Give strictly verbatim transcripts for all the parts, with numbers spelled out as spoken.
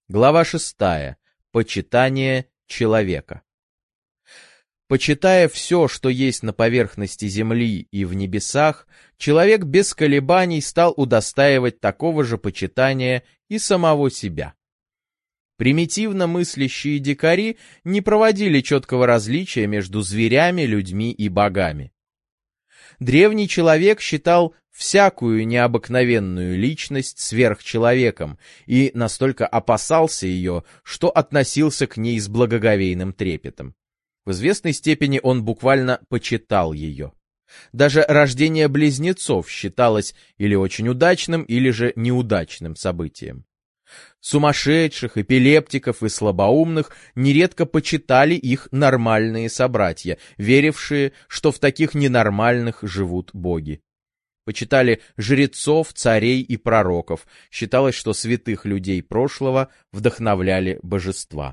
Глава шестая. Почитание человека. Почитая все, что есть на поверхности земли и в небесах, человек без колебаний стал удостаивать такого же почитания и самого себя. Примитивно мыслящие дикари не проводили четкого различия между зверями, людьми и богами. Древний человек считал всякую необыкновенную личность сверхчеловеком и настолько опасался ее, что относился к ней с благоговейным трепетом. В известной степени он буквально почитал ее. Даже рождение близнецов считалось или очень удачным, или же неудачным событием. Сумасшедших, эпилептиков и слабоумных нередко почитали их нормальные собратья, верившие, что в таких ненормальных живут боги. Почитали жрецов, царей и пророков, считалось, что святых людей прошлого вдохновляли божества.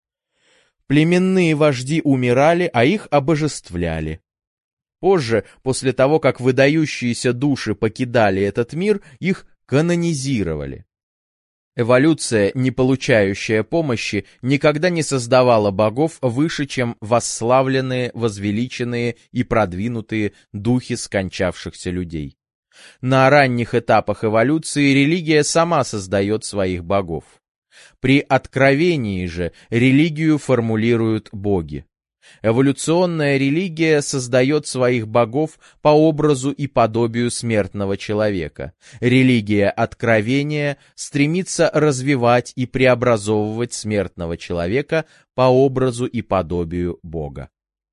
Племенные вожди умирали, а их обожествляли. Позже, после того, как выдающиеся души покидали этот мир, их канонизировали. Эволюция, не получающая помощи, никогда не создавала богов выше, чем восславленные, возвеличенные и продвинутые духи скончавшихся людей. На ранних этапах эволюции религия сама создает своих богов. При откровении же религию формулируют боги. Эволюционная религия создает своих богов по образу и подобию смертного человека. Религия откровения стремится развивать и преобразовывать смертного человека по образу и подобию Бога.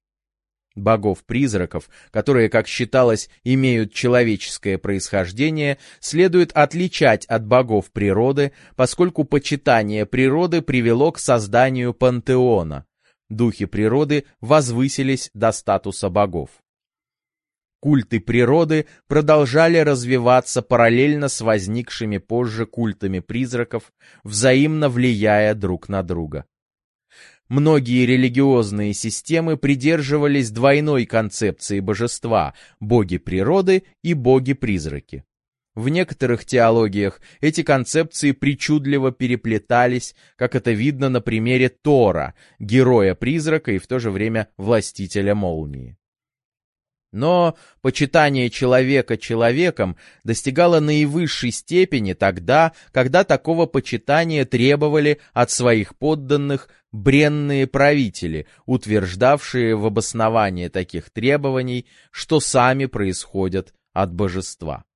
Богов-призраков, которые, как считалось, имеют человеческое происхождение, следует отличать от богов природы, поскольку почитание природы привело к созданию пантеона. Духи природы возвысились до статуса богов. Культы природы продолжали развиваться параллельно с возникшими позже культами призраков, взаимно влияя друг на друга. Многие религиозные системы придерживались двойной концепции божества – боги природы и боги-призраки. В некоторых теологиях эти концепции причудливо переплетались, как это видно на примере Тора, героя-призрака и в то же время властителя молнии. Но почитание человека человеком достигало наивысшей степени тогда, когда такого почитания требовали от своих подданных бренные правители, утверждавшие в обосновании таких требований, что сами происходят от божества.